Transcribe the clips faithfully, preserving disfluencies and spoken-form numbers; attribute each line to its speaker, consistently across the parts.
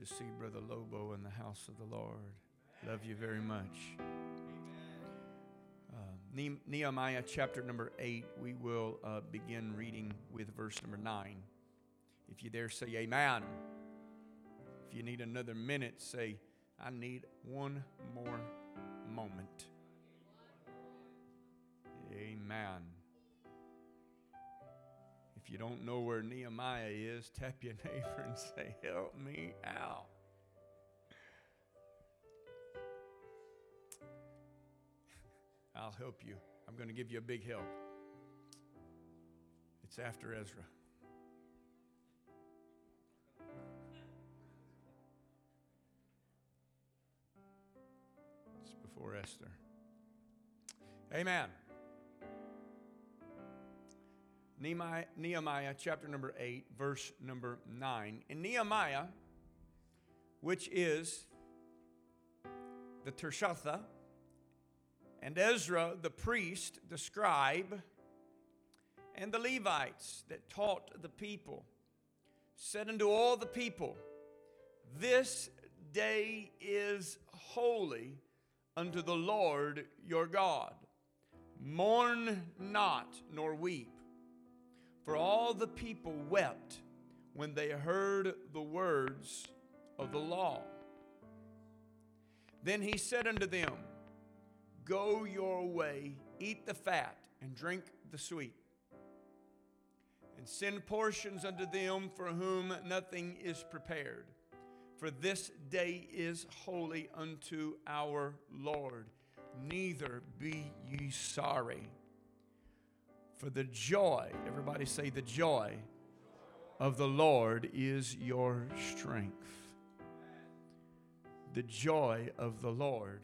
Speaker 1: see Brother Lobo in the house of the Lord. Love you very much. Uh, Ne- Nehemiah chapter number eight, we will uh, begin reading with verse number nine. If you dare say amen. If you need another minute, say, I need one more moment. Amen. If you don't know where Nehemiah is, tap your neighbor and say, help me out. I'll help you. I'm going to give you a big help. It's after Ezra. It's before Esther. Amen. Nehemiah, Nehemiah chapter number eight, verse number nine. In Nehemiah, which is the Tirshatha, and Ezra the priest, the scribe, and the Levites that taught the people, said unto all the people, this day is holy unto the Lord your God. Mourn not, nor weep. For all the people wept when they heard the words of the law. Then he said unto them, go your way, eat the fat, and drink the sweet, and send portions unto them for whom nothing is prepared. For this day is holy unto our Lord. Neither be ye sorry. For the joy, everybody say the joy of the Lord is your strength. The joy of the Lord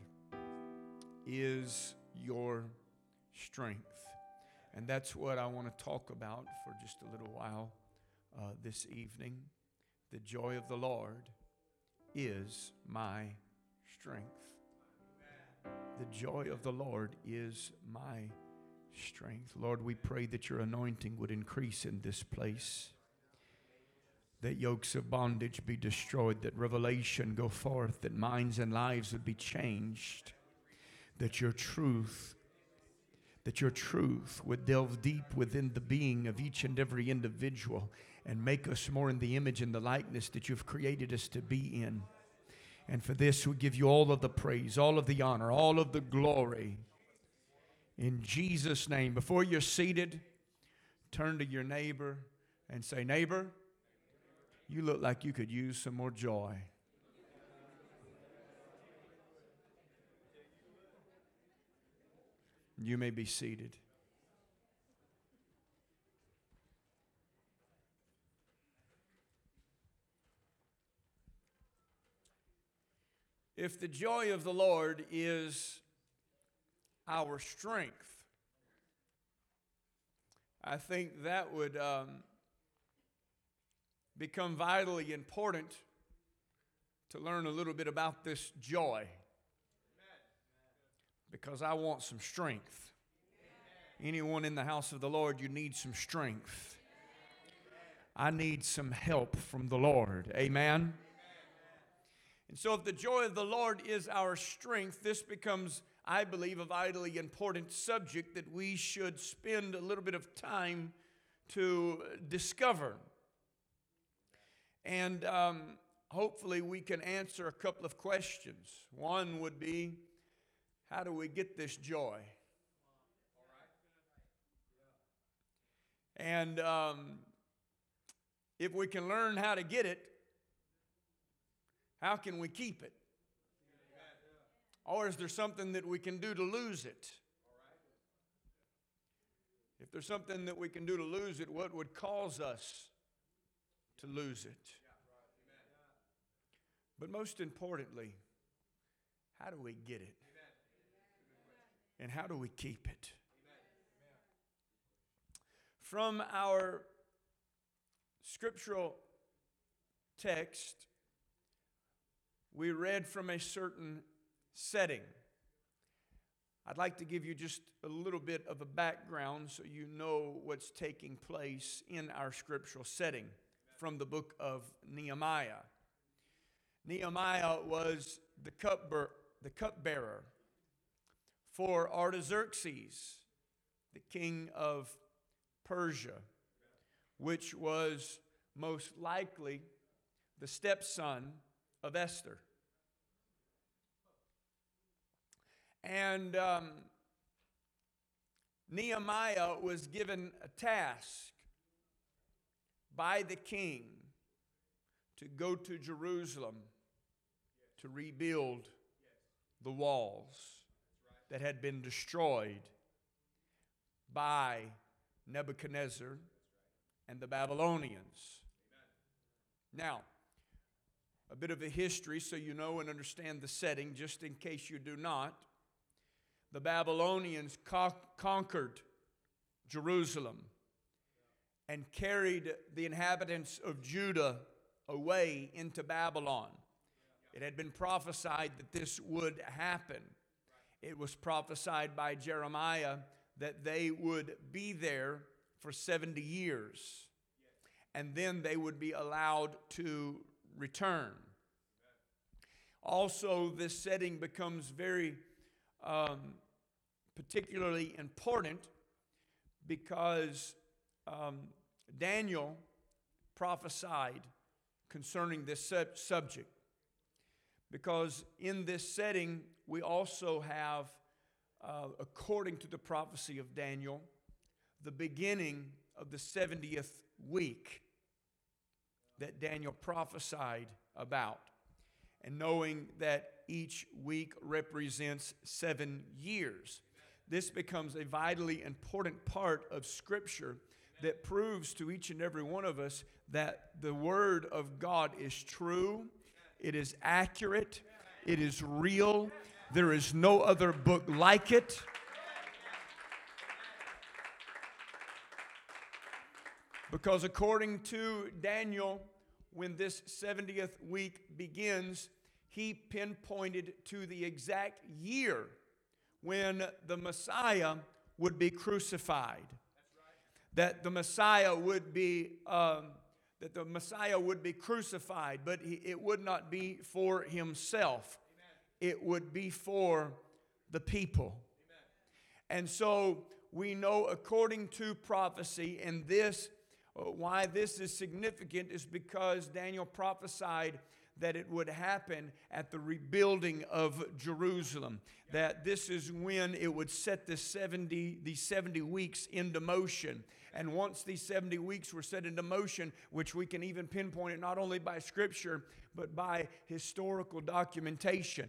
Speaker 1: is your strength. And that's what I want to talk about for just a little while uh, this evening. The joy of the Lord is my strength. The joy of the Lord is my strength. Lord, we pray that your anointing would increase in this place, that yokes of bondage be destroyed, that revelation go forth, that minds and lives would be changed, that your truth, that your truth would delve deep within the being of each and every individual and make us more in the image and the likeness that you've created us to be in. And for this, we give you all of the praise, all of the honor, all of the glory. In Jesus' name. Before you're seated, turn to your neighbor and say, neighbor, you look like you could use some more joy. You may be seated. If the joy of the Lord is our strength, I think that would um, become vitally important to learn a little bit about this joy, because I want some strength. Anyone in the house of the Lord, you need some strength. I need some help from the Lord. Amen. And so if the joy of the Lord is our strength, this becomes, I believe, a vitally important subject that we should spend a little bit of time to discover. And um, hopefully we can answer a couple of questions. One would be, how do we get this joy? And um, if we can learn how to get it, how can we keep it? Or is there something that we can do to lose it? If there's something that we can do to lose it, what would cause us to lose it? But most importantly, how do we get it? And how do we keep it? From our scriptural text, we read from a certain setting. I'd like to give you just a little bit of a background so you know what's taking place in our scriptural setting from the book of Nehemiah. Nehemiah was the cupbearer, the cupbearer for Artaxerxes, the king of Persia, which was most likely the stepson of Esther. And um, Nehemiah was given a task by the king to go to Jerusalem to rebuild the walls that had been destroyed by Nebuchadnezzar and the Babylonians. Now, a bit of a history so you know and understand the setting, just in case you do not. The Babylonians co- conquered Jerusalem and carried the inhabitants of Judah away into Babylon. It had been prophesied that this would happen. It was prophesied by Jeremiah that they would be there for seventy years. And then they would be allowed to return. Also, this setting becomes very um, particularly important because um, Daniel prophesied concerning this sub- subject. Because in this setting, we also have, uh, according to the prophecy of Daniel, the beginning of the seventieth week that Daniel prophesied about. And knowing that each week represents seven years. This becomes a vitally important part of Scripture that proves to each and every one of us that the Word of God is true, it is accurate, it is real. There is no other book like it. Because according to Daniel, when this seventieth week begins, he pinpointed to the exact year when the Messiah would be crucified. That the Messiah would be um, that the Messiah would be crucified, but he, it would not be for himself. It would be for the people. And so we know, according to prophecy, and this why this is significant is because Daniel prophesied that it would happen at the rebuilding of Jerusalem. That this is when it would set the seventy, these seventy weeks into motion. And once these seventy weeks were set into motion, which we can even pinpoint it not only by Scripture, but by historical documentation,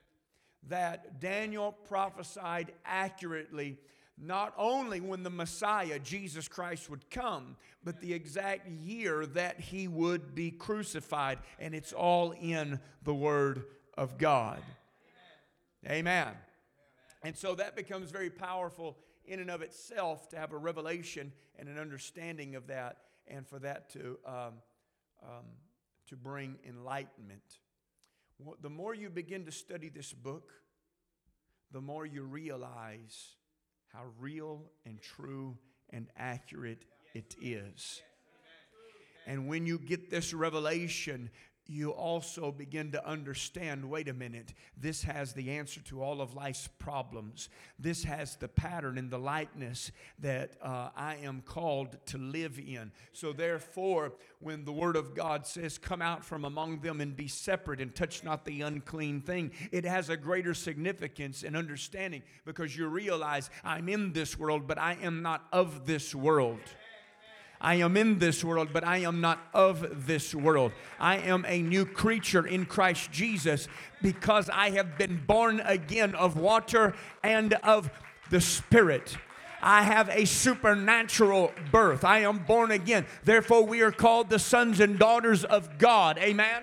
Speaker 1: that Daniel prophesied accurately not only when the Messiah, Jesus Christ, would come, but the exact year that he would be crucified. And it's all in the Word of God. Amen. Amen. And so that becomes very powerful in and of itself to have a revelation and an understanding of that, and for that to, um, um, to bring enlightenment. The more you begin to study this book, the more you realize how real and true and accurate it is. And when you get this revelation, you also begin to understand, wait a minute, this has the answer to all of life's problems. This has the pattern and the likeness that uh, I am called to live in. So therefore, when the Word of God says, come out from among them and be separate and touch not the unclean thing, it has a greater significance and understanding, because you realize I'm in this world, but I am not of this world. I am in this world, but I am not of this world. I am a new creature in Christ Jesus because I have been born again of water and of the Spirit. I have a supernatural birth. I am born again. Therefore, we are called the sons and daughters of God. Amen?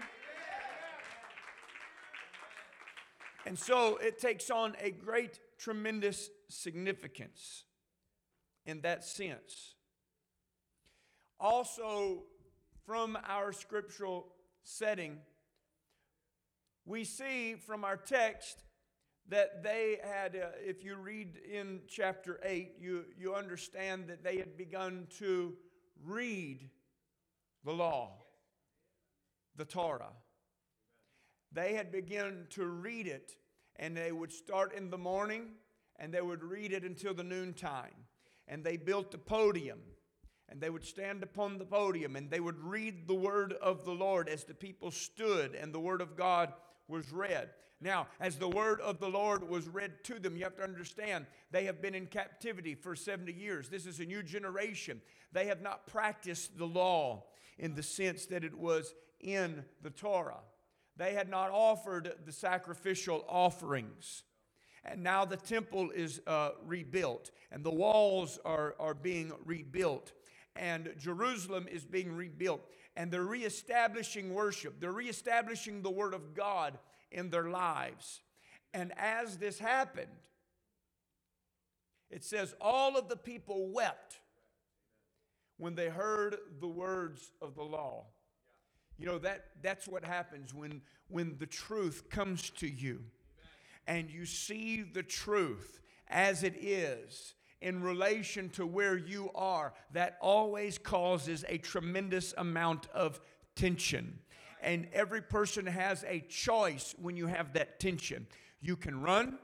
Speaker 1: And so it takes on a great, tremendous significance in that sense. Also, from our scriptural setting, we see from our text that they had, uh, if you read in chapter eight, you, you understand that they had begun to read the law, the Torah. they had begun to read it, and they would start in the morning, and they would read it until the noontime. And they built a podium, and they would stand upon the podium, and they would read the word of the Lord as the people stood, and the word of God was read. Now, as the word of the Lord was read to them, you have to understand, they have been in captivity for seventy years. This is a new generation. They have not practiced the law in the sense that it was in the Torah. They had not offered the sacrificial offerings. And now the temple is uh, rebuilt, and the walls are, are being rebuilt, and Jerusalem is being rebuilt, and they're reestablishing worship. They're reestablishing the word of God in their lives. And as this happened, it says all of the people wept when they heard the words of the law. You know, that that's what happens when when the truth comes to you and you see the truth as it is in relation to where you are. That always causes a tremendous amount of tension. And every person has a choice when you have that tension. You can run,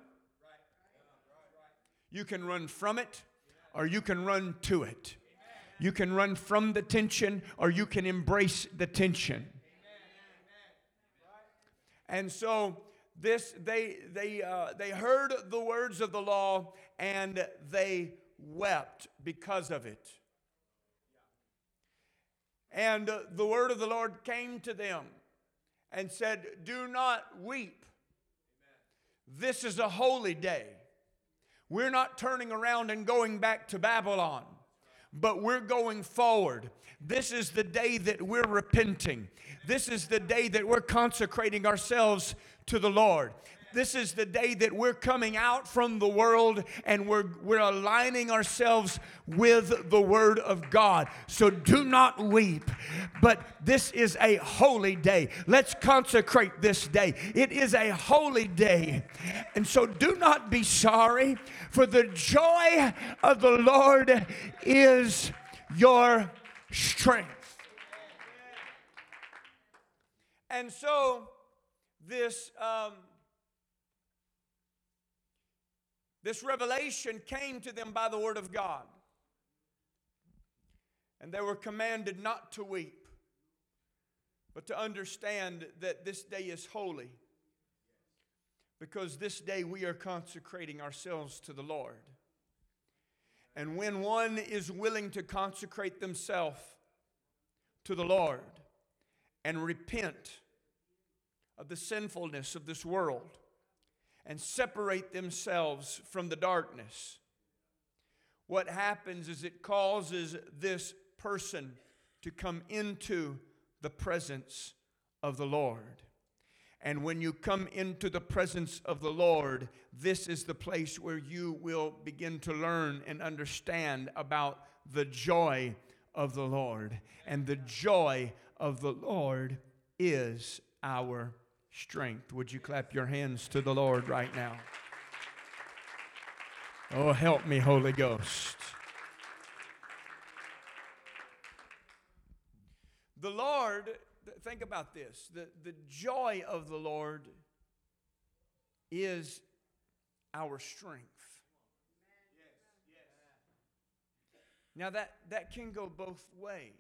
Speaker 1: you can run from it, or you can run to it. You can run from the tension, or you can embrace the tension. And so this, they they uh, they heard the words of the law, and they wept because of it. And uh, the word of the Lord came to them and said, "Do not weep. This is a holy day. We're not turning around and going back to Babylon, but we're going forward. This is the day that we're repenting. This is the day that we're consecrating ourselves to the Lord. This is the day that we're coming out from the world and we're, we're aligning ourselves with the Word of God. So do not weep, but this is a holy day. Let's consecrate this day. It is a holy day. And so do not be sorry, for the joy of the Lord is your strength." And so this... Um, This revelation came to them by the word of God. And they were commanded not to weep, but to understand that this day is holy. Because this day we are consecrating ourselves to the Lord. And when one is willing to consecrate themselves to the Lord and repent of the sinfulness of this world, and separate themselves from the darkness, what happens is it causes this person to come into the presence of the Lord. And when you come into the presence of the Lord, this is the place where you will begin to learn and understand about the joy of the Lord. And the joy of the Lord is our strength. Would you clap your hands to the Lord right now? Oh, help me, Holy Ghost. The Lord, think about this. The, the joy of the Lord is our strength. Now that, that can go both ways.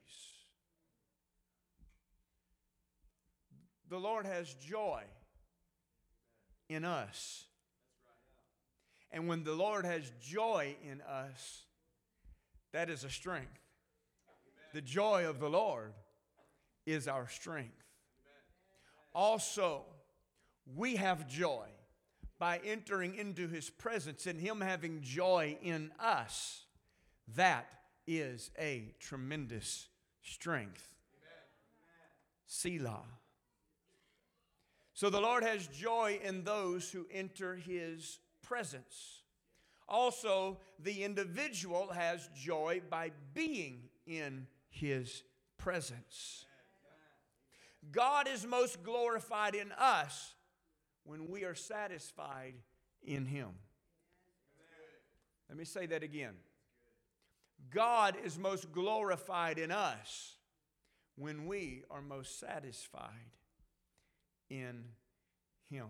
Speaker 1: The Lord has joy in us. And when the Lord has joy in us, that is a strength. The joy of the Lord is our strength. Also, we have joy by entering into His presence and Him having joy in us. That is a tremendous strength. Selah. So the Lord has joy in those who enter His presence. Also, the individual has joy by being in His presence. God is most glorified in us when we are satisfied in Him. Let me say that again. God is most glorified in us when we are most satisfied in Him.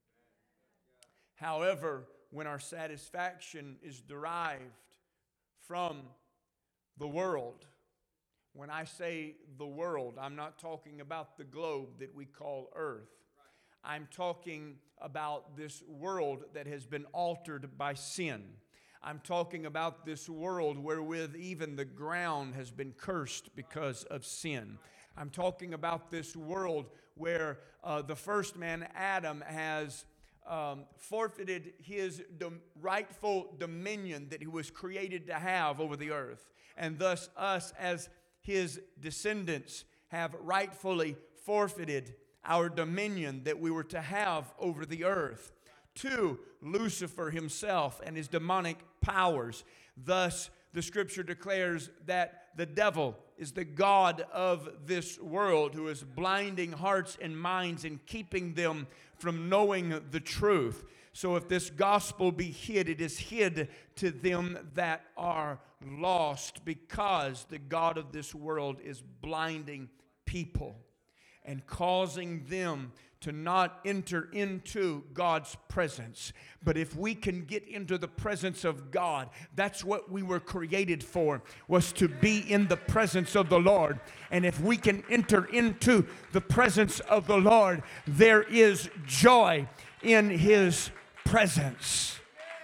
Speaker 1: However, when our satisfaction is derived from the world, when I say the world, I'm not talking about the globe that we call earth. I'm talking about this world that has been altered by sin. I'm talking about this world wherewith even the ground has been cursed because of sin. I'm talking about this world where uh, the first man, Adam, has um, forfeited his dom- rightful dominion that he was created to have over the earth. And thus us as his descendants have rightfully forfeited our dominion that we were to have over the earth to Lucifer himself and his demonic powers. Thus, the scripture declares that the devil is the god of this world who is blinding hearts and minds and keeping them from knowing the truth. So if this gospel be hid, it is hid to them that are lost, because the god of this world is blinding people and causing them to not enter into God's presence. But if we can get into the presence of God, that's what we were created for, was to be in the presence of the Lord. And if we can enter into the presence of the Lord, there is joy in His presence.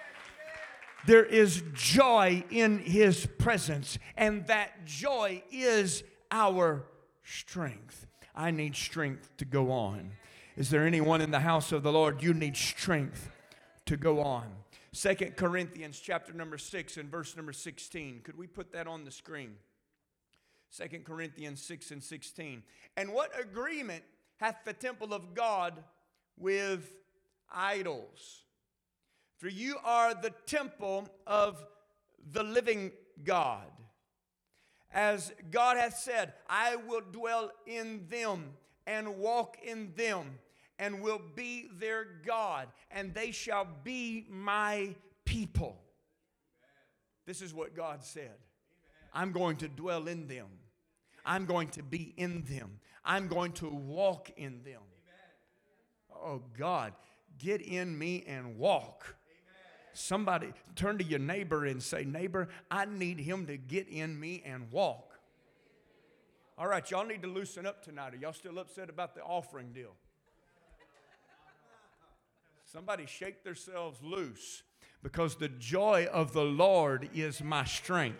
Speaker 1: There is joy in His presence, and that joy is our strength. I need strength to go on. Is there anyone in the house of the Lord? You need strength to go on. Second Corinthians chapter number six and verse number sixteen. Could we put that on the screen? Second Corinthians six and sixteen. And what agreement hath the temple of God with idols? For you are the temple of the living God. As God hath said, I will dwell in them and walk in them, and will be their God, and they shall be my people. This is what God said. I'm going to dwell in them. I'm going to be in them. I'm going to walk in them. Oh God, get in me and walk. Somebody turn to your neighbor and say, neighbor, I need him to get in me and walk. All right, y'all need to loosen up tonight. Are y'all still upset about the offering deal? Somebody shake themselves loose, because the joy of the Lord is my strength.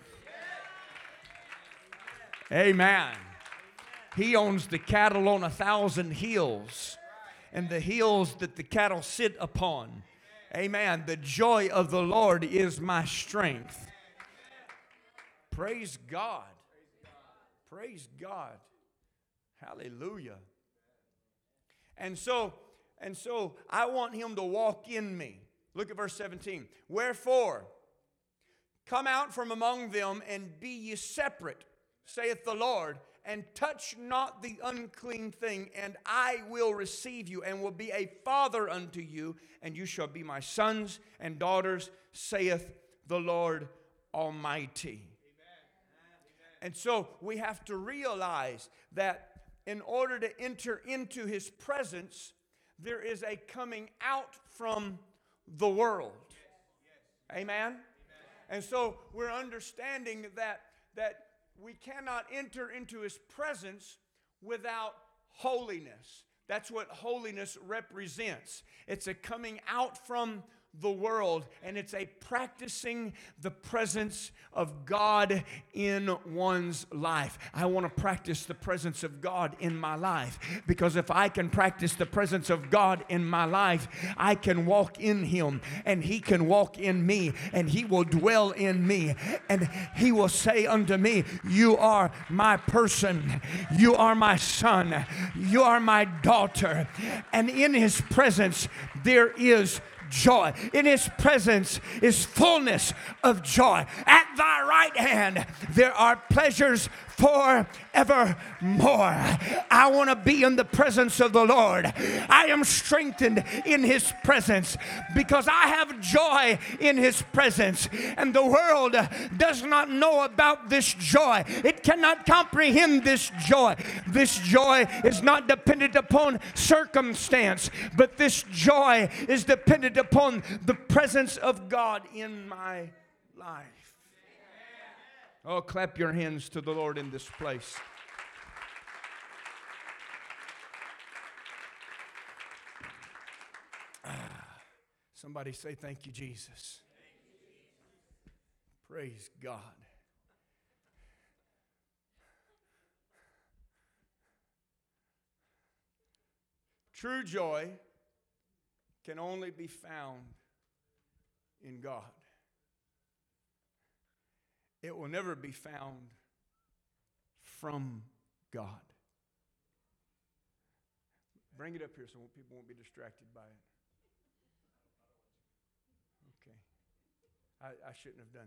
Speaker 1: Amen. He owns the cattle on a thousand hills, and the hills that the cattle sit upon. Amen. The joy of the Lord is my strength. Praise God. Praise God. Hallelujah. And so, and so I want him to walk in me. Look at verse seventeen. Wherefore, come out from among them and be ye separate, saith the Lord, and touch not the unclean thing, and I will receive you, and will be a father unto you, and you shall be my sons and daughters, saith the Lord Almighty. And so we have to realize that in order to enter into His presence, there is a coming out from the world. Amen? And so we're understanding that, that we cannot enter into His presence without holiness. That's what holiness represents. It's a coming out from the world, and it's a practicing the presence of God in one's life. I want to practice the presence of God in my life, because if I can practice the presence of God in my life, I can walk in Him, and He can walk in me, and He will dwell in me, and He will say unto me, you are my person, you are my son, you are my daughter. And in His presence there is joy. In His presence is fullness of joy. At thy right hand there are pleasures forevermore. I want to be in the presence of the Lord. I am strengthened in His presence because I have joy in His presence. And the world does not know about this joy. It cannot comprehend this joy. This joy is not dependent upon circumstance, but this joy is dependent upon the presence of God in my life. Oh, clap your hands to the Lord in this place. Ah, somebody say, thank you, Jesus. Praise God. True joy can only be found in God. It will never be found from God. Bring it up here so people won't be distracted by it. Okay. I, I shouldn't have done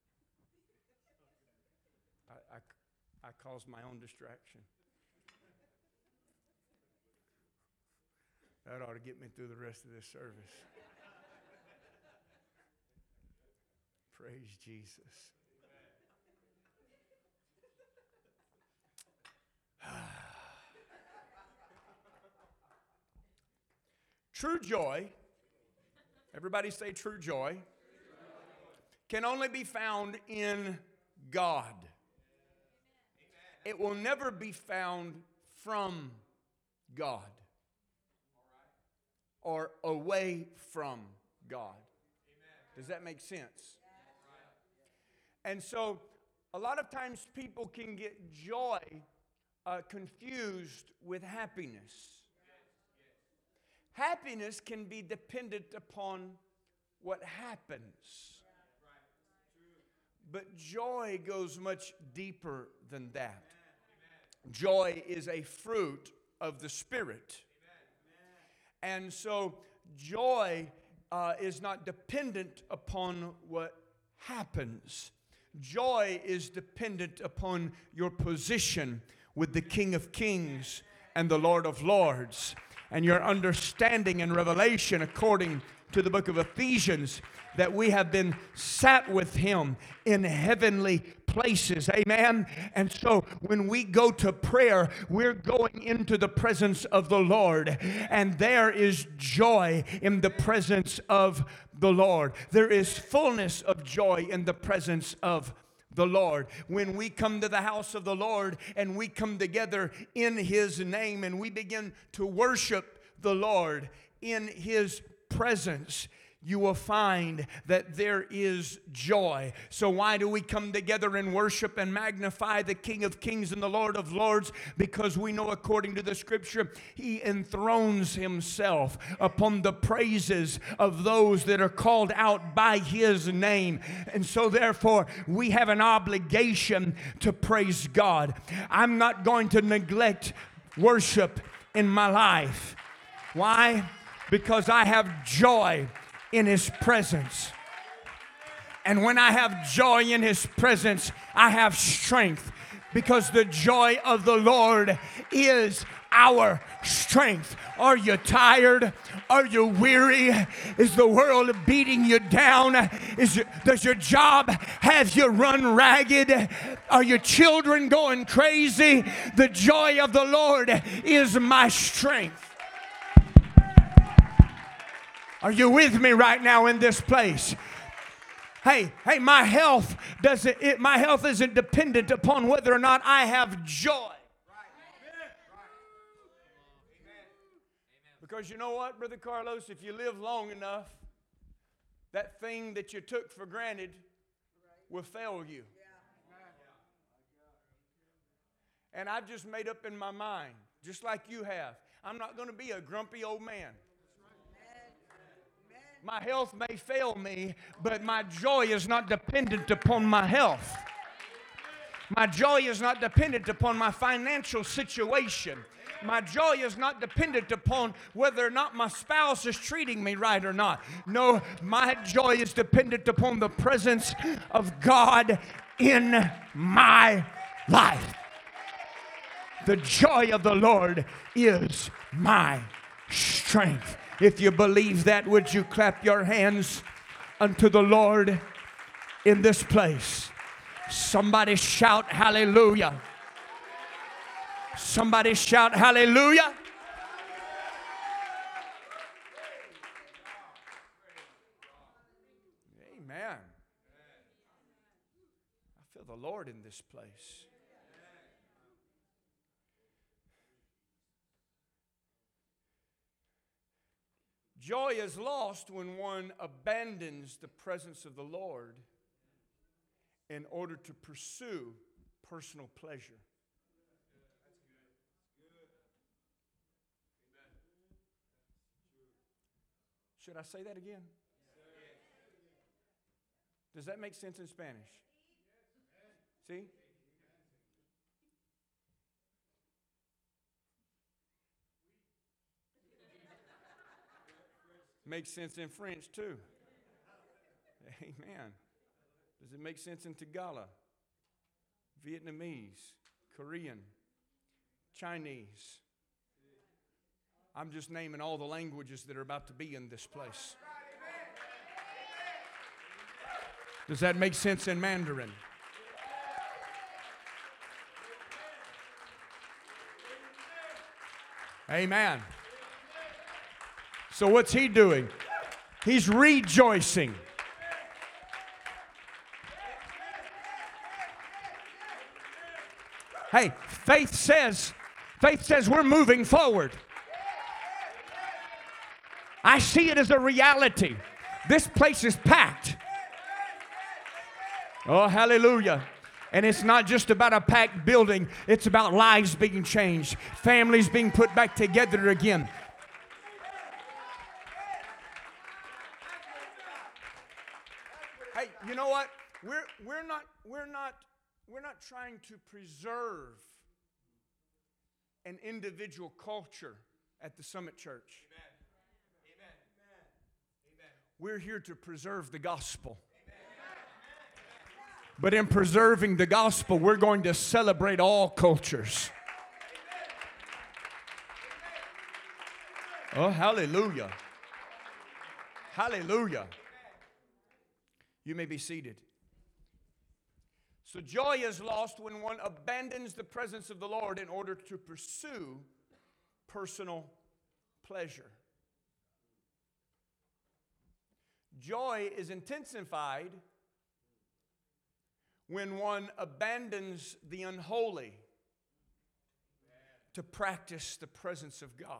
Speaker 1: that. I, I, I caused my own distraction. That ought to get me through the rest of this service. Praise Jesus. True joy, everybody say true joy, can only be found in God. It will never be found from God or away from God. Does that make sense? And so a lot of times people can get joy uh, confused with happiness. Happiness can be dependent upon what happens. But joy goes much deeper than that. Joy is a fruit of the Spirit. And so joy uh, is not dependent upon what happens. Joy is dependent upon your position with the King of Kings and the Lord of Lords, and your understanding and revelation according to the book of Ephesians that we have been sat with Him in heavenly places. Amen. And so when we go to prayer, we're going into the presence of the Lord, and there is joy in the presence of the Lord. There is fullness of joy in the presence of the Lord. When we come to the house of the Lord and we come together in His name and we begin to worship the Lord in His presence, you will find that there is joy. So why do we come together and worship and magnify the King of Kings and the Lord of Lords? Because we know according to the Scripture, He enthrones Himself upon the praises of those that are called out by His name. And so therefore, we have an obligation to praise God. I'm not going to neglect worship in my life. Why? Because I have joy in His presence. And when I have joy in His presence, I have strength, because the joy of the Lord is our strength. Are you tired? Are you weary? Is the world beating you down? Is your, does your job have you run ragged? Are your children going crazy? The joy of the Lord is my strength. Are you with me right now in this place? Hey, hey, my health doesn't it, my health isn't dependent upon whether or not I have joy. Because you know what, Brother Carlos, if you live long enough, that thing that you took for granted will fail you. And I've just made up in my mind, just like you have, I'm not going to be a grumpy old man. My health may fail me, but my joy is not dependent upon my health. My joy is not dependent upon my financial situation. My joy is not dependent upon whether or not my spouse is treating me right or not. No, my joy is dependent upon the presence of God in my life. The joy of the Lord is my strength. If you believe that, would you clap your hands unto the Lord in this place? Somebody shout hallelujah. Somebody shout hallelujah. Amen. I feel the Lord in this place. Joy is lost when one abandons the presence of the Lord in order to pursue personal pleasure. Should I say that again? Does that make sense in Spanish? See? Makes sense in French too. Amen. Does it make sense in Tagalog, Vietnamese, Korean, Chinese? I'm just naming all the languages that are about to be in this place. Does that make sense in Mandarin? Amen. So what's he doing? He's rejoicing. Hey, faith says, faith says we're moving forward. I see it as a reality. This place is packed. Oh, hallelujah. And it's not just about a packed building. It's about lives being changed. Families being put back together again. Hey, you know what? We're, we're not, we're not, we're not trying to preserve an individual culture at the Summit Church. Amen. Amen. Amen. We're here to preserve the gospel. But in preserving the gospel, we're going to celebrate all cultures. Oh, hallelujah. Hallelujah. You may be seated. So joy is lost when one abandons the presence of the Lord in order to pursue personal pleasure. Joy is intensified when one abandons the unholy to practice the presence of God.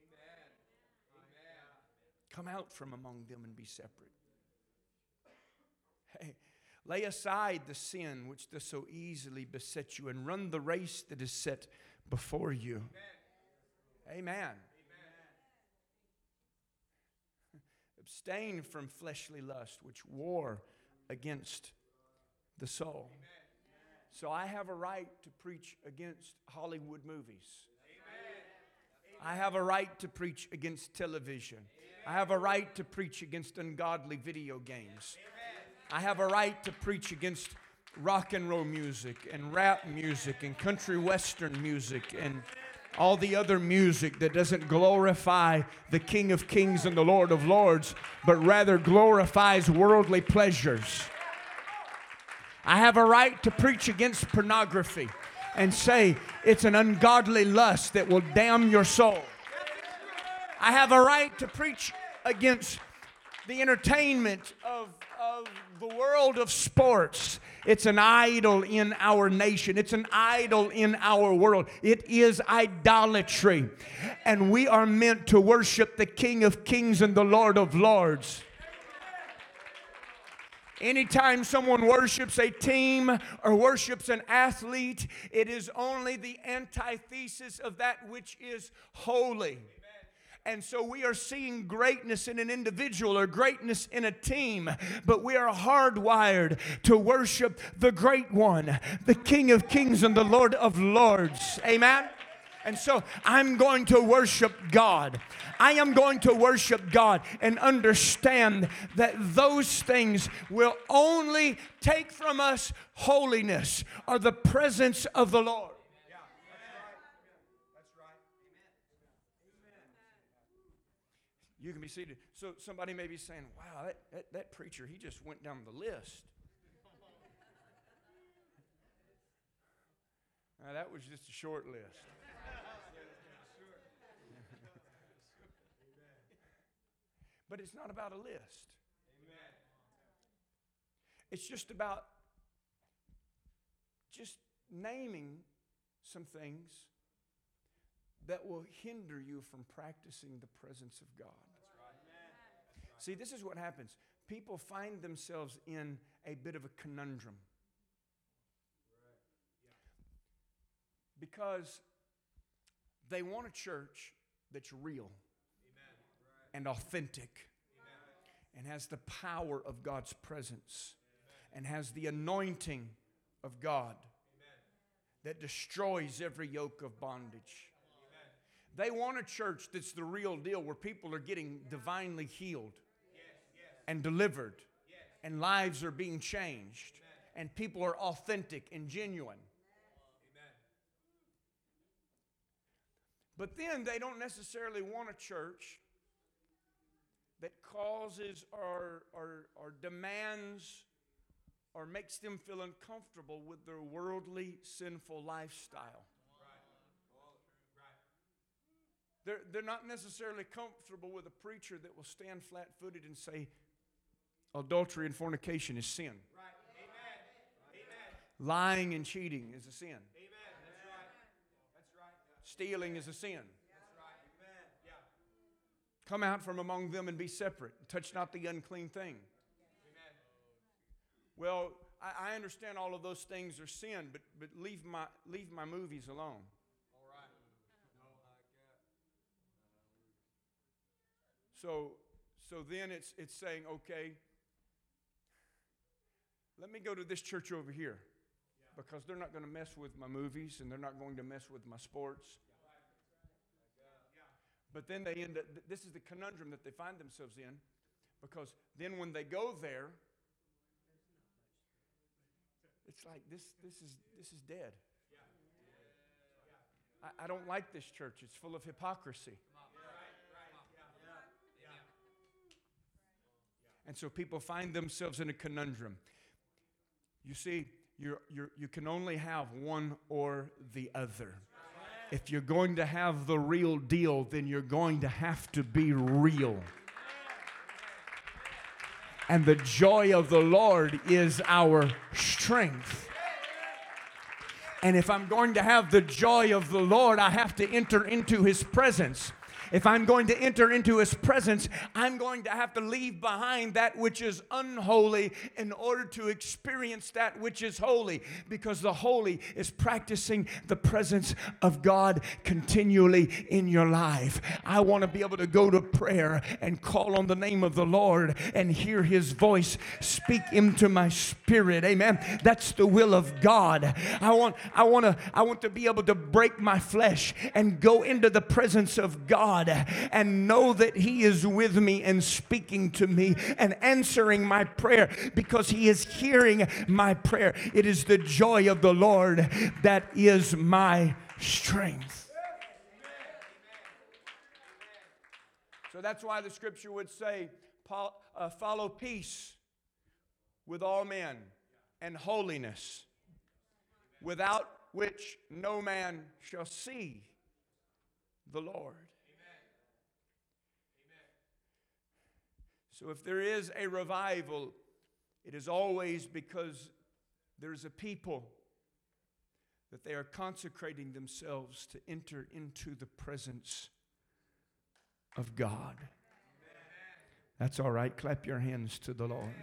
Speaker 1: Come out from among them and be separate. Hey, lay aside the sin which does so easily beset you and run the race that is set before you. Amen. Amen. Abstain from fleshly lust which war against the soul. Amen. So I have a right to preach against Hollywood movies. Amen. I have a right to preach against television. Amen. I have a right to preach against ungodly video games. Amen. I have a right to preach against rock and roll music and rap music and country western music and all the other music that doesn't glorify the King of Kings and the Lord of Lords, but rather glorifies worldly pleasures. I have a right to preach against pornography and say it's an ungodly lust that will damn your soul. I have a right to preach against the entertainment of, of the world of sports. It's an idol in our nation. It's an idol in our world. It is idolatry. And we are meant to worship the King of Kings and the Lord of Lords. Anytime someone worships a team or worships an athlete, it is only the antithesis of that which is holy. And so we are seeing greatness in an individual or greatness in a team, but we are hardwired to worship the great one, the King of Kings and the Lord of Lords. Amen? And so I'm going to worship God. I am going to worship God and understand that those things will only take from us holiness or the presence of the Lord. You can be seated. So somebody may be saying, wow, that, that, that preacher, he just went down the list. Now, that was just a short list. But it's not about a list. It's just about just naming some things that will hinder you from practicing the presence of God. See, this is what happens. People find themselves in a bit of a conundrum. Because they want a church that's real and authentic and has the power of God's presence and has the anointing of God that destroys every yoke of bondage. They want a church that's the real deal, where people are getting divinely healed and delivered and lives are being changed and people are authentic and genuine. But then they don't necessarily want a church that causes or, or, or demands or makes them feel uncomfortable with their worldly, sinful lifestyle. They're, they're not necessarily comfortable with a preacher that will stand flat-footed and say, adultery and fornication is sin. Lying and cheating is a sin. Stealing is a sin. Come out from among them and be separate. Touch not the unclean thing. Well, I, I understand all of those things are sin, but, but leave my, leave my movies alone. So, so then it's, it's saying, okay, let me go to this church over here, because they're not going to mess with my movies and they're not going to mess with my sports. But then they end up, this is the conundrum that they find themselves in, because then when they go there, it's like this, this is, this is dead. I, I don't like this church. It's full of hypocrisy. And so people find themselves in a conundrum. You see, you're, you're, you can only have one or the other. If you're going to have the real deal, then you're going to have to be real. And the joy of the Lord is our strength. And if I'm going to have the joy of the Lord, I have to enter into His presence. If I'm going to enter into His presence, I'm going to have to leave behind that which is unholy in order to experience that which is holy. Because the holy is practicing the presence of God continually in your life. I want to be able to go to prayer and call on the name of the Lord and hear His voice speak into my spirit. Amen. That's the will of God. I want, I want to, I want to be able to break my flesh and go into the presence of God and know that He is with me and speaking to me and answering my prayer, because He is hearing my prayer. It is the joy of the Lord that is my strength. So that's why the scripture would say, follow peace with all men and holiness, without which no man shall see the Lord. So if there is a revival, it is always because there's a people that they are consecrating themselves to enter into the presence of God. That's all right. Clap your hands to the Lord.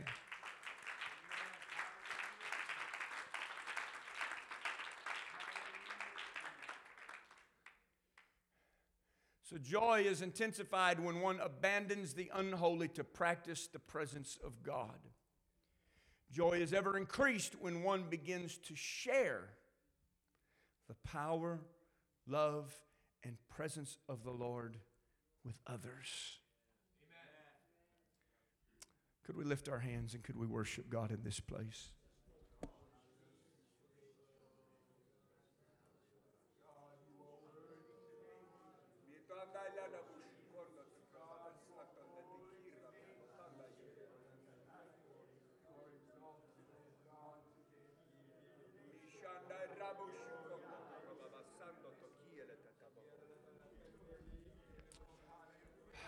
Speaker 1: So joy is intensified when one abandons the unholy to practice the presence of God. Joy is ever increased when one begins to share the power, love, and presence of the Lord with others. Amen. Could we lift our hands and could we worship God in this place?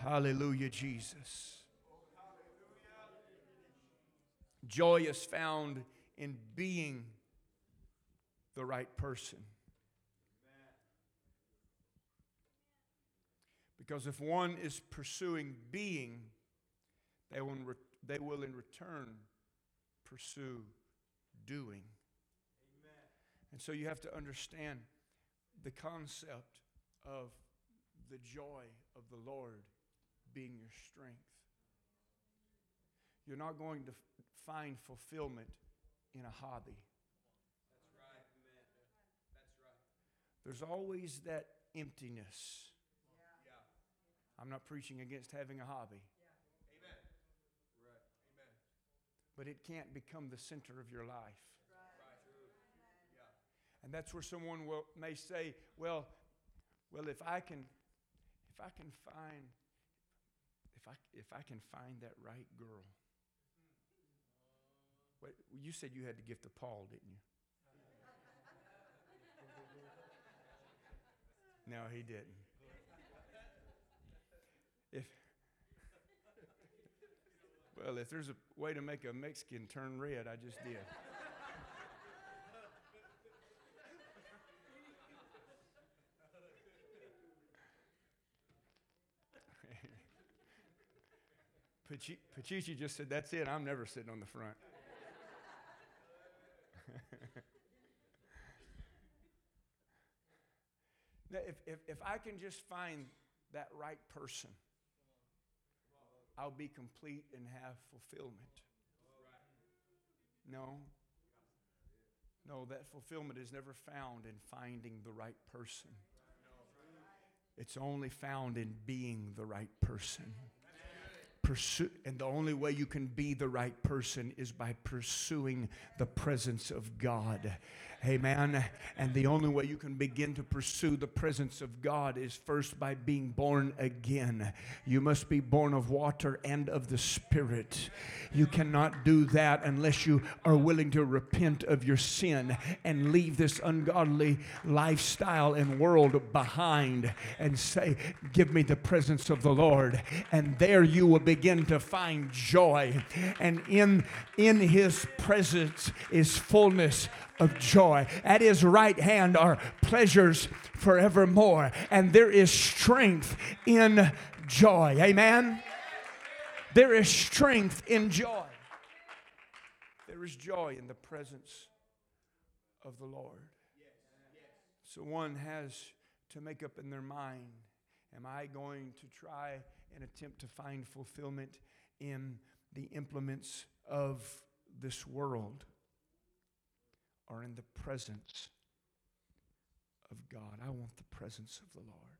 Speaker 1: Hallelujah, Jesus. Joy is found in being the right person. Because if one is pursuing being, they will, they will in return pursue doing. And so you have to understand the concept of the joy of the Lord being your strength. You're not going to find fulfillment in a hobby.
Speaker 2: That's right, amen. That's right.
Speaker 1: There's always that emptiness.
Speaker 2: Yeah.
Speaker 1: I'm not preaching against having a hobby.
Speaker 2: Yeah. Amen. Right. Amen.
Speaker 1: But it can't become the center of your life.
Speaker 2: Right. True. Yeah.
Speaker 1: And that's where someone will, may say, well, well, if I can, if I can find, if I, if I can find that right girl. Wait, you said you had the gift of Paul, didn't you? No, he didn't. If well, if there's a way to make a Mexican turn red, I just did. Pachichi just said, "That's it. I'm never sitting on the front." Now, if, if, if I can just find that right person, I'll be complete and have fulfillment. No. No, that fulfillment is never found in finding the right person. It's only found in being the right person. Pursue, and the only way you can be the right person is by pursuing the presence of God. Amen. And the only way you can begin to pursue the presence of God is first by being born again. You must be born of water and of the Spirit. You cannot do that unless you are willing to repent of your sin and leave this ungodly lifestyle and world behind and say, "Give me the presence of the Lord." And there you will begin to find joy. And in, in His presence is fullness of joy. At His right hand are pleasures forevermore. And there is strength in joy. Amen? There is strength in joy. There is joy in the presence of the Lord. So one has to make up in their mind, am I going to try and attempt to find fulfillment in the implements of this world, or in the presence of God? I want the presence of the Lord.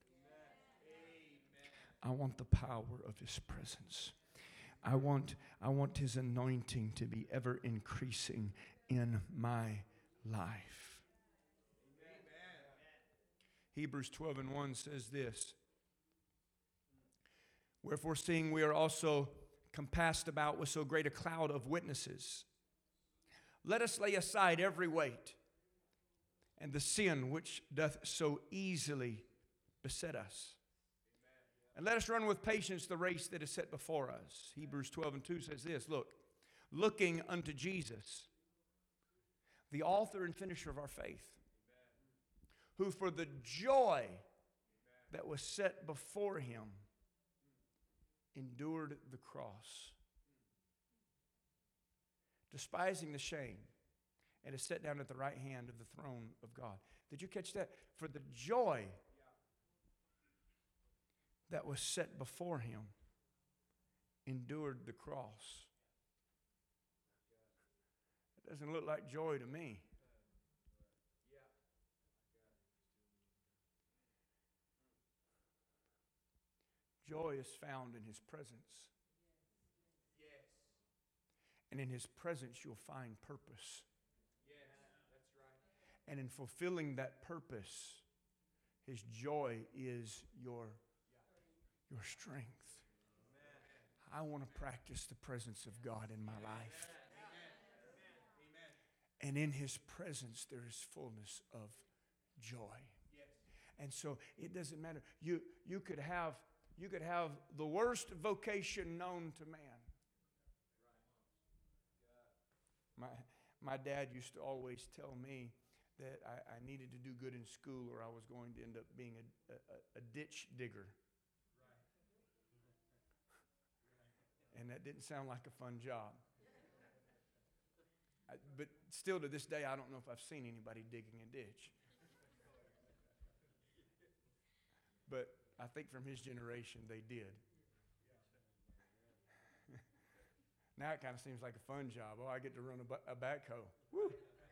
Speaker 1: I want the power of His presence. I want, I want His anointing to be ever increasing in my life. Hebrews twelve and one says this: "Wherefore, seeing we are also compassed about with so great a cloud of witnesses, let us lay aside every weight and the sin which doth so easily beset us. And let us run with patience the race that is set before us." Hebrews twelve and two says this, look, "Looking unto Jesus, the author and finisher of our faith, who for the joy that was set before Him endured the cross, despising the shame, and is set down at the right hand of the throne of God." Did you catch that? For the joy that was set before Him endured the cross. It doesn't look like joy to me. Joy is found in His presence.
Speaker 2: Yes.
Speaker 1: And in His presence you'll find purpose.
Speaker 2: Yes, that's right.
Speaker 1: And in fulfilling that purpose, His joy is your, your strength. Amen. I want to practice the presence of God in my life.
Speaker 2: Amen.
Speaker 1: And in His presence there is fullness of joy.
Speaker 2: Yes.
Speaker 1: And so it doesn't matter. You, you could have you could have the worst vocation known to man. My, my dad used to always tell me that I, I needed to do good in school or I was going to end up being a, a, a ditch digger. And that didn't sound like a fun job. I, but still to this day, I don't know if I've seen anybody digging a ditch. But I think from his generation, they did. Now it kind of seems like a fun job. Oh, I get to run a, bu- a backhoe. Woo!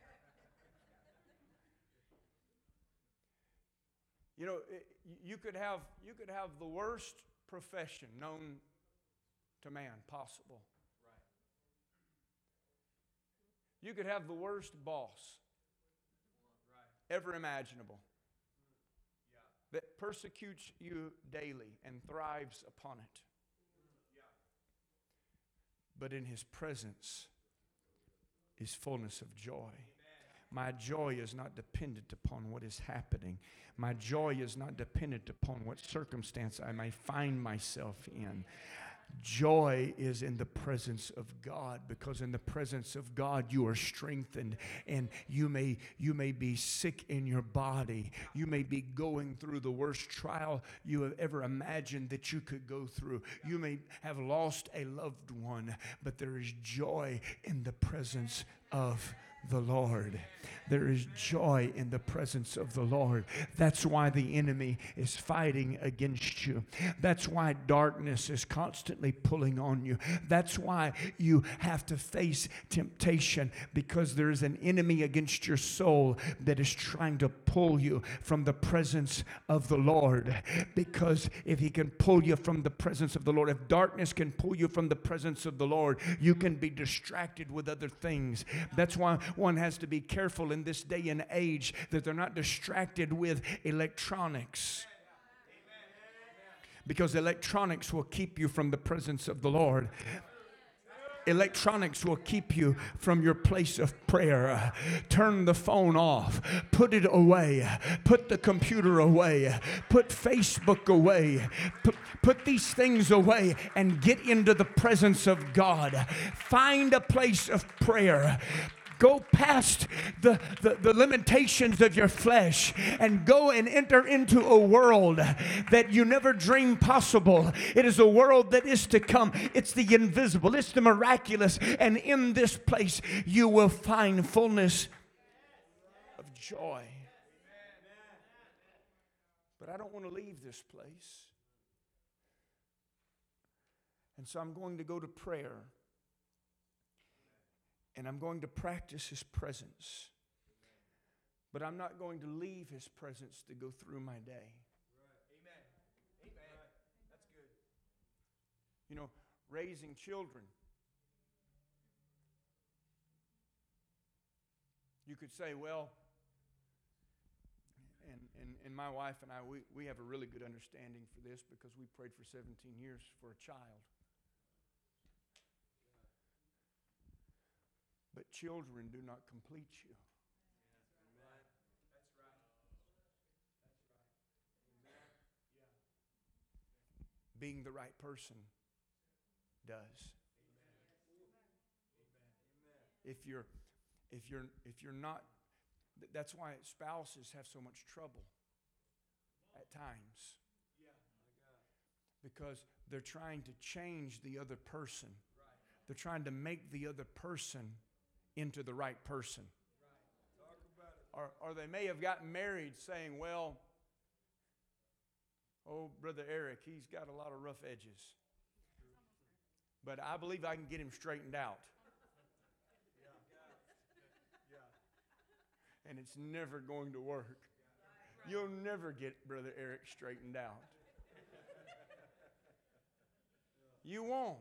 Speaker 1: You know, it, you could have you could have the worst profession known to man possible. Right. You could have the worst boss right. ever imaginable yeah. that persecutes you daily and thrives upon it. Yeah. But in his presence is fullness of joy. My joy is not dependent upon what is happening. My joy is not dependent upon what circumstance I may find myself in. Joy is in the presence of God, because in the presence of God you are strengthened, and you may you may be sick in your body. You may be going through the worst trial you have ever imagined that you could go through. You may have lost a loved one, but there is joy in the presence of the Lord. There is joy in the presence of the Lord. That's why the enemy is fighting against you. That's why darkness is constantly pulling on you. That's why you have to face temptation, because there is an enemy against your soul that is trying to pull you from the presence of the Lord. Because if he can pull you from the presence of the Lord, if darkness can pull you from the presence of the Lord, you can be distracted with other things. That's why one has to be careful in this day and age that they're not distracted with electronics. Because electronics will keep you from the presence of the Lord. Electronics will keep you from your place of prayer. Turn the phone off. Put it away. Put the computer away. Put Facebook away. Put, put these things away and get into the presence of God. Find a place of prayer. Go past the, the, the limitations of your flesh and go and enter into a world that you never dreamed possible. It is a world that is to come. It's the invisible. It's the miraculous. And in this place, you will find fullness of joy. But I don't want to leave this place. And so I'm going to go to prayer. And I'm going to practice his presence. But I'm not going to leave his presence to go through my day.
Speaker 2: Right. Amen. Amen. That's good.
Speaker 1: You know, raising children. You could say, well, and, and, and my wife and I, we, we have a really good understanding for this because we prayed for seventeen years for a child. But children do not complete you.
Speaker 2: Amen. That's right. That's right. Amen. Yeah.
Speaker 1: Being the right person does.
Speaker 2: Amen.
Speaker 1: If you're, if you're, if you're not, that's why spouses have so much trouble at times.
Speaker 2: Yeah.
Speaker 1: Because they're trying to change the other person. They're trying to make the other person into the right person.
Speaker 2: Right. Talk about it.
Speaker 1: Or, or they may have gotten married saying, well, oh, Brother Eric, he's got a lot of rough edges. But I believe I can get him straightened out.
Speaker 2: Yeah. Yeah.
Speaker 1: And it's never going to work. You'll never get Brother Eric straightened out. You won't.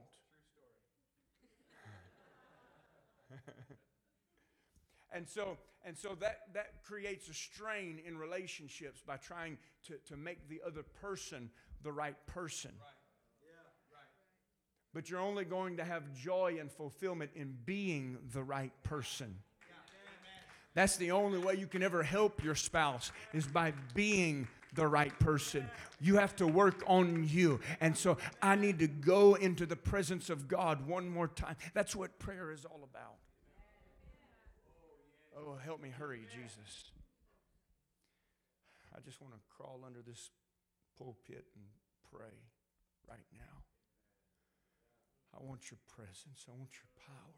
Speaker 1: And so, and so that, that creates a strain in relationships by trying to, to make the other person the right person.
Speaker 2: Right. Yeah. Right.
Speaker 1: But you're only going to have joy and fulfillment in being the right person.
Speaker 2: Yeah.
Speaker 1: That's the only way you can ever help your spouse, is by being the right person. You have to work on you. And so I need to go into the presence of God one more time. That's what prayer is all about. Oh, help me hurry, Jesus. I just want to crawl under this pulpit and pray right now. I want your presence. I want your power.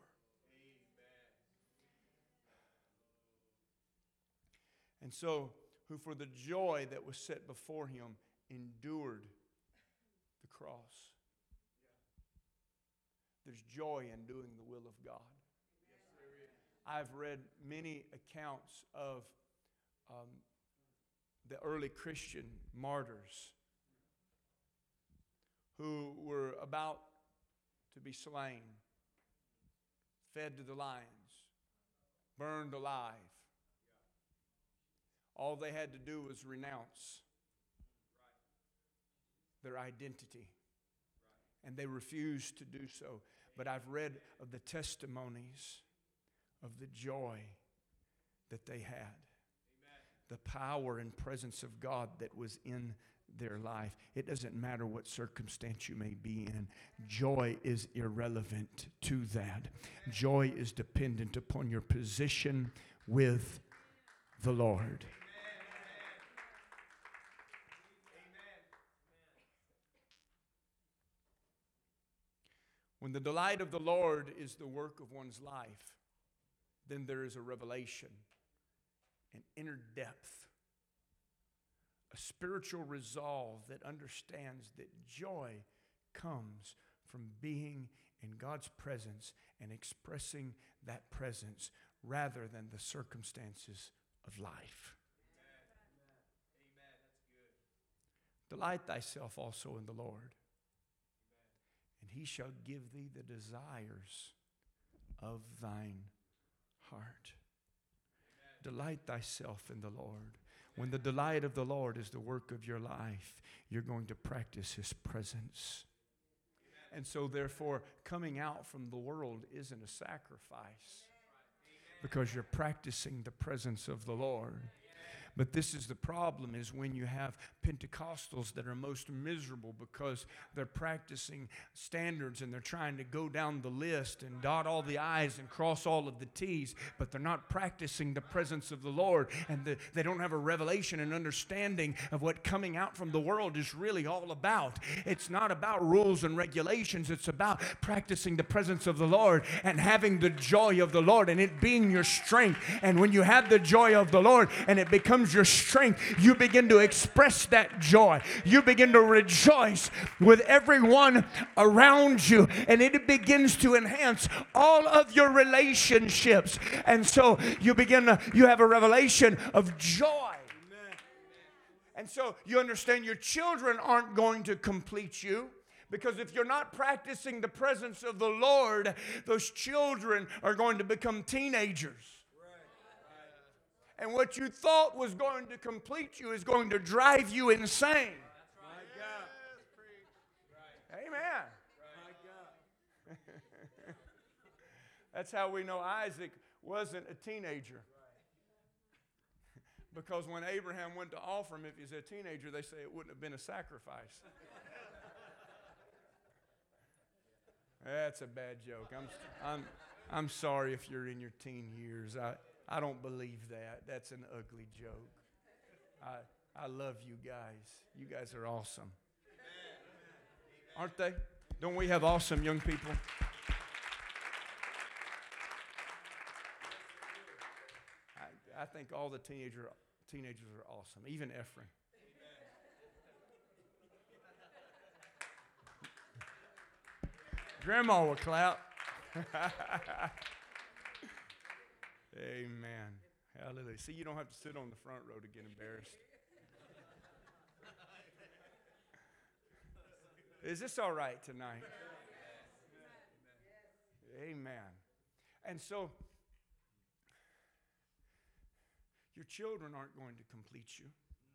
Speaker 1: And so, who for the joy that was set before him endured the cross. There's joy in doing the will of God. I've read many accounts of um, the early Christian martyrs who were about to be slain, fed to the lions, burned alive. All they had to do was renounce their identity. And they refused to do so. But I've read of the testimonies of the joy that they had. Amen. The power and presence of God that was in their life. It doesn't matter what circumstance you may be in. Joy is irrelevant to that. Joy is dependent upon your position with the Lord. When the delight of the Lord is the work of one's life, then there is a revelation, an inner depth, a spiritual resolve that understands that joy comes from being in God's presence and expressing that presence rather than the circumstances of life. Amen. Amen. That's good. Delight thyself also in the Lord, and he shall give thee the desires of thine heart. Amen. Delight thyself in the Lord. When the delight of the Lord is the work of your life, you're going to practice his presence. Amen. And so therefore, coming out from the world isn't a sacrifice because you're practicing the presence of the Lord. But this is the problem, is when you have Pentecostals that are most miserable because they're practicing standards and they're trying to go down the list and dot all the I's and cross all of the T's, but they're not practicing the presence of the Lord, and the, they don't have a revelation and understanding of what coming out from the world is really all about. It's not about rules and regulations. It's about practicing the presence of the Lord and having the joy of the Lord and it being your strength. And when you have the joy of the Lord and it becomes your strength, you begin to express that joy. You begin to rejoice with everyone around you, and it begins to enhance all of your relationships. And so you begin to, you have a revelation of joy. Amen. And so you understand your children aren't going to complete you. Because if you're not practicing the presence of the Lord, those children are going to become teenagers. And what you thought was going to complete you is going to drive you insane. Amen. That's how we know Isaac wasn't a teenager. Because when Abraham went to offer him, if he's a teenager, they say it wouldn't have been a sacrifice. That's a bad joke. I'm, I'm, I'm sorry if you're in your teen years. I, I don't believe that. That's an ugly joke. I, I love you guys. You guys are awesome. Aren't they? Don't we have awesome young people? I, I think all the teenager, teenagers are awesome, even Ephraim. Grandma will clap. Amen. Hallelujah. See, you don't have to sit on the front row to get embarrassed. Is this all right tonight? Amen. And so, your children aren't going to complete you.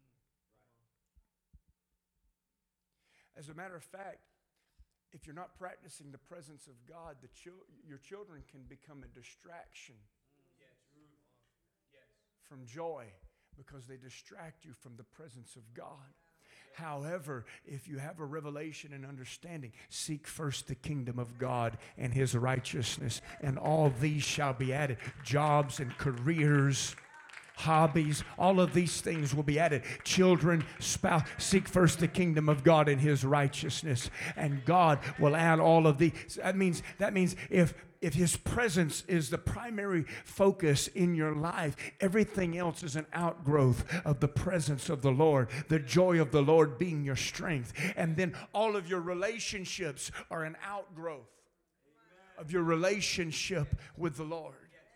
Speaker 1: As a matter of fact, if you're not practicing the presence of God, the chil- your children can become a distraction from joy, because they distract you from the presence of God. However, if you have a revelation and understanding, seek first the kingdom of God and His righteousness, and all these shall be added. Jobs and careers, hobbies, all of these things will be added. Children, spouse, seek first the kingdom of God and His righteousness, and God will add all of these. That means, that means if If His presence is the primary focus in your life, everything else is an outgrowth of the presence of the Lord, the joy of the Lord being your strength. And then all of your relationships are an outgrowth of your relationship with the Lord.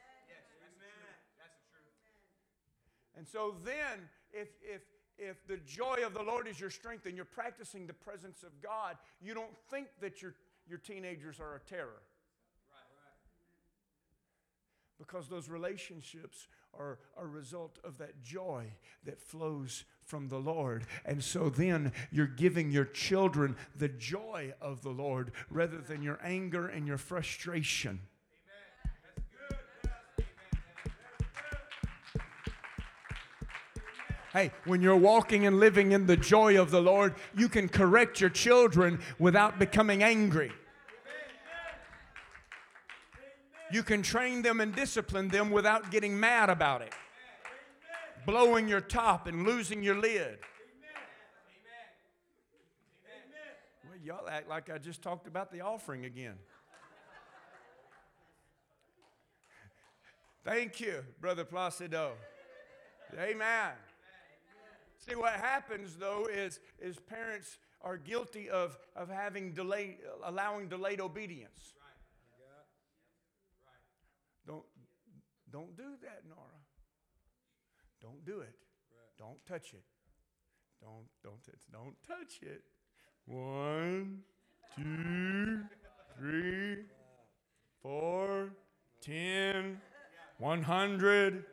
Speaker 1: And so then, if, if, if the joy of the Lord is your strength and you're practicing the presence of God, you don't think that your, your teenagers are a terror. Because those relationships are a result of that joy that flows from the Lord. And so then you're giving your children the joy of the Lord rather than your anger and your frustration.
Speaker 2: Amen. That's good. Yes. Amen.
Speaker 1: Hey, when you're walking and living in the joy of the Lord, you can correct your children without becoming angry. You can train them and discipline them without getting mad about it, blowing your top and losing your lid. Well, y'all act like I just talked about the offering again. Thank you, Brother Placido. Amen. See, what happens, though, is, is parents are guilty of, of having delayed, allowing delayed obedience. Don't, don't do that, Nora. Don't do it. Don't touch it. Don't, don't, don't touch it. One, two, three, four, ten, one hundred.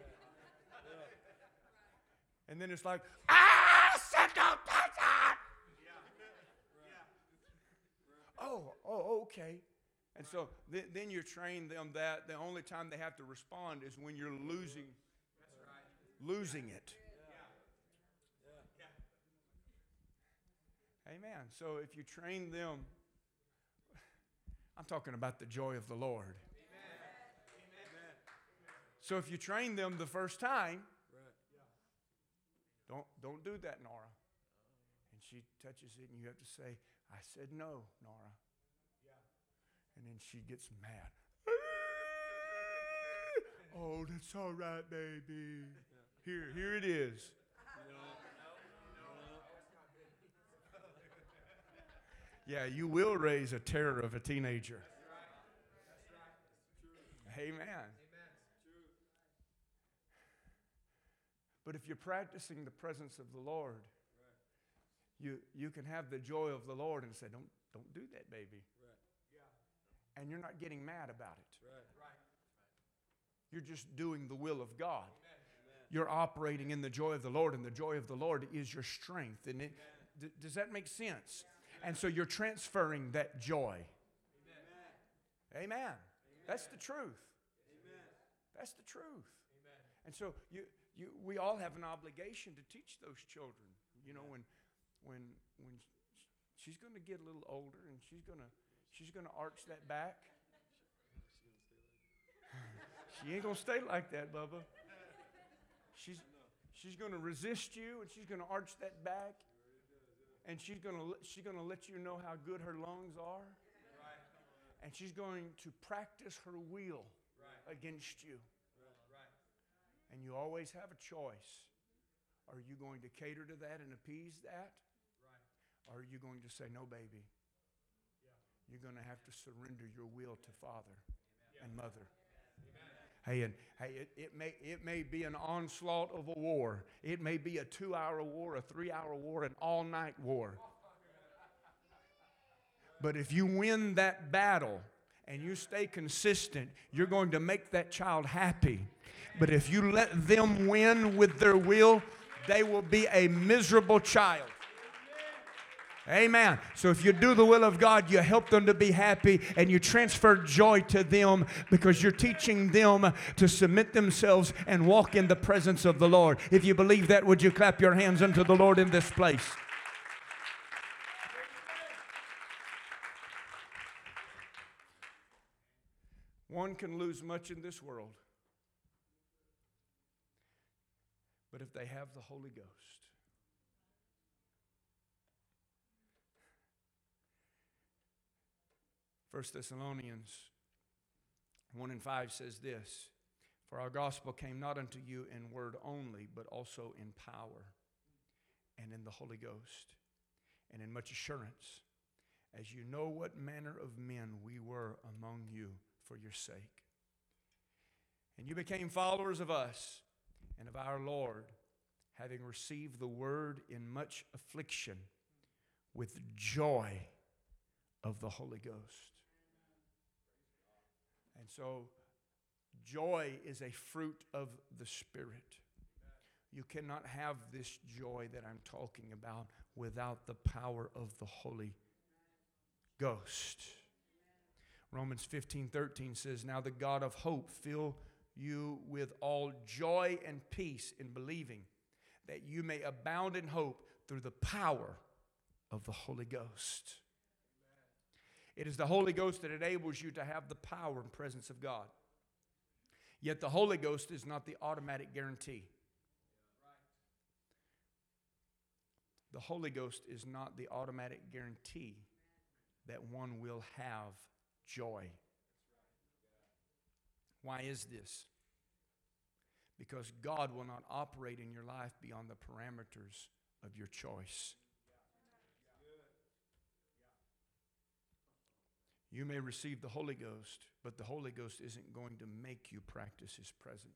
Speaker 1: And then it's like, ah, said don't touch it. Oh, oh, okay. And so th- then you train them that the only time they have to respond is when you're losing, losing it. Amen. So if you train them, I'm talking about the joy of the Lord. So if you train them the first time, don't, don't do that, Nora. And she touches it and you have to say, I said no, Nora. And then she gets mad. Oh, that's all right, baby. Here, here it is. Yeah, you will raise a terror of a teenager. Amen. But if you're practicing the presence of the Lord, you, you can have the joy of the Lord and say, don't, don't do that, baby. And you're not getting mad about it. Right. You're just doing the will of God. Amen. You're operating in the joy of the Lord, and the joy of the Lord is your strength. And it, d- does that make sense? Amen. And so you're transferring that joy. Amen. Amen. Amen. That's the truth. Amen. That's the truth. Amen. And so you, you, we all have an obligation to teach those children. You know, when, when, when she's going to get a little older, and she's going to She's going to arch that back. She ain't going to stay like that, Bubba. She's, she's going to resist you, and she's going to arch that back. And she's going to she's going to let you know how good her lungs are. And she's going to practice her will against you. And you always have a choice. Are you going to cater to that and appease that? Or are you going to say, no, baby? You're going to have to surrender your will to Father and Mother. Hey, and hey, it, it may it may be an onslaught of a war. It may be a two-hour war, a three-hour war, an all-night war. But if you win that battle and you stay consistent, you're going to make that child happy. But if you let them win with their will, they will be a miserable child. Amen. So if you do the will of God, you help them to be happy and you transfer joy to them because you're teaching them to submit themselves and walk in the presence of the Lord. If you believe that, would you clap your hands unto the Lord in this place? One can lose much in this world, but if they have the Holy Ghost, First Thessalonians one and five says this, for our gospel came not unto you in word only, but also in power and in the Holy Ghost and in much assurance, as you know what manner of men we were among you for your sake. And you became followers of us and of our Lord, having received the word in much affliction with joy of the Holy Ghost. And so, joy is a fruit of the Spirit. You cannot have this joy that I'm talking about without the power of the Holy Ghost. Romans fifteen thirteen says, now the God of hope fill you with all joy and peace in believing, that you may abound in hope through the power of the Holy Ghost. It is the Holy Ghost that enables you to have the power and presence of God. Yet the Holy Ghost is not the automatic guarantee. The Holy Ghost is not the automatic guarantee that one will have joy. Why is this? Because God will not operate in your life beyond the parameters of your choice. You may receive the Holy Ghost, but the Holy Ghost isn't going to make you practice His presence.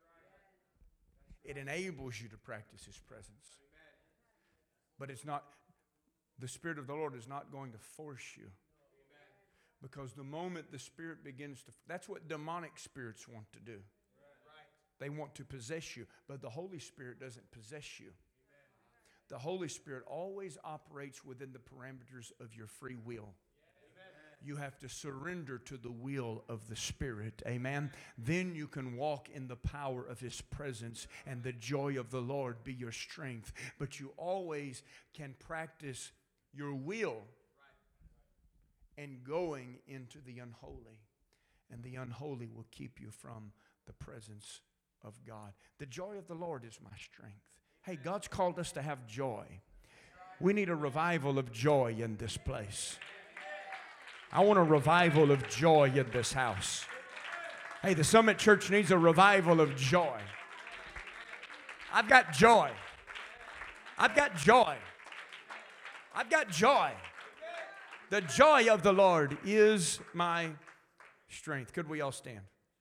Speaker 1: It enables you to practice His presence. But it's not, the Spirit of the Lord is not going to force you. Because the moment the Spirit begins to, that's what demonic spirits want to do. They want to possess you, but the Holy Spirit doesn't possess you. The Holy Spirit always operates within the parameters of your free will. You have to surrender to the will of the Spirit. Amen. Then you can walk in the power of His presence and the joy of the Lord be your strength. But you always can practice your will and going into the unholy. And the unholy will keep you from the presence of God. The joy of the Lord is my strength. Hey, God's called us to have joy. We need a revival of joy in this place. I want a revival of joy in this house. Hey, the Summit Church needs a revival of joy. I've got joy. I've got joy. I've got joy. The joy of the Lord is my strength. Could we all stand?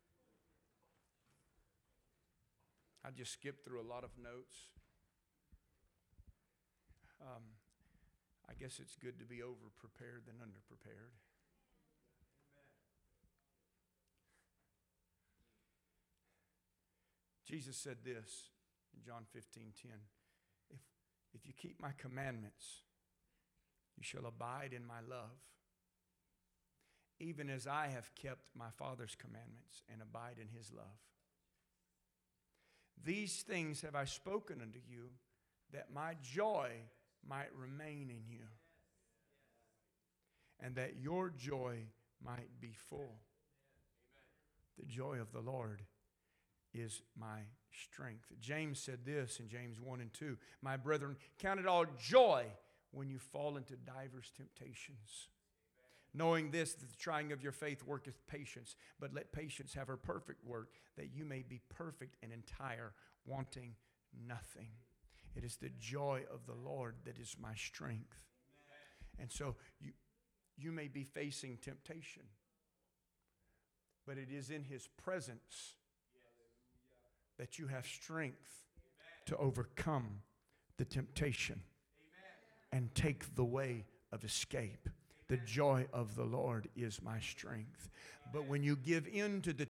Speaker 1: I just skipped through a lot of notes. Um, I guess it's good to be over-prepared than under-prepared. Jesus said this in John fifteen ten. If, if you keep my commandments, you shall abide in my love, even as I have kept my Father's commandments and abide in His love. These things have I spoken unto you, that my joy might remain in you, and that your joy might be full. The joy of the Lord is my strength. James said this in James one and two. My brethren, count it all joy when you fall into divers temptations, knowing this, that the trying of your faith worketh patience. But let patience have her perfect work, that you may be perfect and entire, wanting nothing. It is the joy of the Lord that is my strength. And so you, you may be facing temptation, but it is in His presence that you have strength to overcome the temptation and take the way of escape. The joy of the Lord is my strength. But when you give in to the